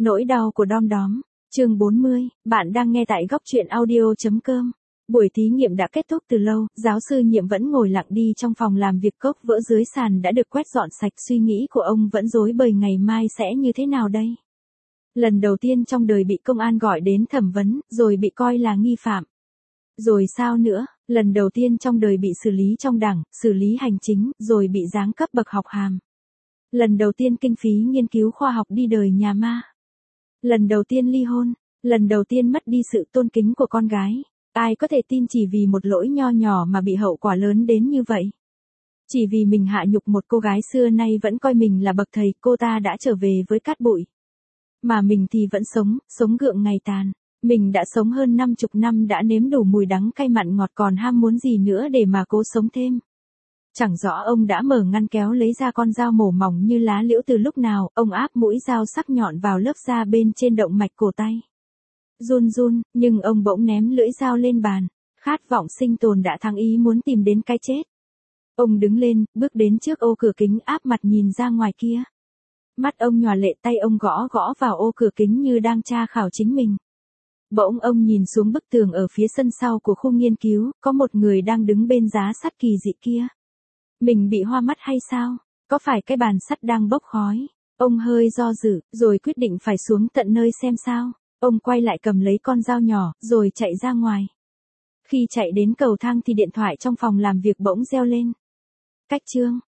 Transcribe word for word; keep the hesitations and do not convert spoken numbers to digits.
Nỗi đau của Đom Đóm, chương bốn mươi, bạn đang nghe tại góc truyện audio.com. Buổi thí nghiệm đã kết thúc từ lâu, giáo sư Nhiệm vẫn ngồi lặng đi trong phòng làm việc, cốc vỡ dưới sàn đã được quét dọn sạch, suy nghĩ của ông vẫn rối bời ngày mai sẽ như thế nào đây. Lần đầu tiên trong đời bị công an gọi đến thẩm vấn, rồi bị coi là nghi phạm. Rồi sao nữa, lần đầu tiên trong đời bị xử lý trong đảng, xử lý hành chính, rồi bị giáng cấp bậc học hàm. Lần đầu tiên kinh phí nghiên cứu khoa học đi đời nhà ma. Lần đầu tiên ly hôn, lần đầu tiên mất đi sự tôn kính của con gái. Ai có thể tin chỉ vì một lỗi nho nhỏ mà bị hậu quả lớn đến như vậy? Chỉ vì mình hạ nhục một cô gái xưa nay vẫn coi mình là bậc thầy, cô ta đã trở về với cát bụi. Mà mình thì vẫn sống, sống gượng ngày tàn. Mình đã sống hơn năm chục năm, đã nếm đủ mùi đắng cay mặn ngọt, còn ham muốn gì nữa để mà cố sống thêm. Chẳng rõ ông đã mở ngăn kéo lấy ra con dao mổ mỏng như lá liễu từ lúc nào, ông áp mũi dao sắc nhọn vào lớp da bên trên động mạch cổ tay. Run run, nhưng ông bỗng ném lưỡi dao lên bàn. Khát vọng sinh tồn đã thắng ý muốn tìm đến cái chết. Ông đứng lên, bước đến trước ô cửa kính, áp mặt nhìn ra ngoài kia. Mắt ông nhòa lệ, tay ông gõ gõ vào ô cửa kính như đang tra khảo chính mình. Bỗng ông nhìn xuống bức tường ở phía sân sau của khu nghiên cứu, có một người đang đứng bên giá sắt kỳ dị kia. Mình bị hoa mắt hay sao? Có phải cái bàn sắt đang bốc khói? Ông hơi do dự, rồi quyết định phải xuống tận nơi xem sao. Ông quay lại cầm lấy con dao nhỏ, rồi chạy ra ngoài. Khi chạy đến cầu thang thì điện thoại trong phòng làm việc bỗng reo lên. Cách chương,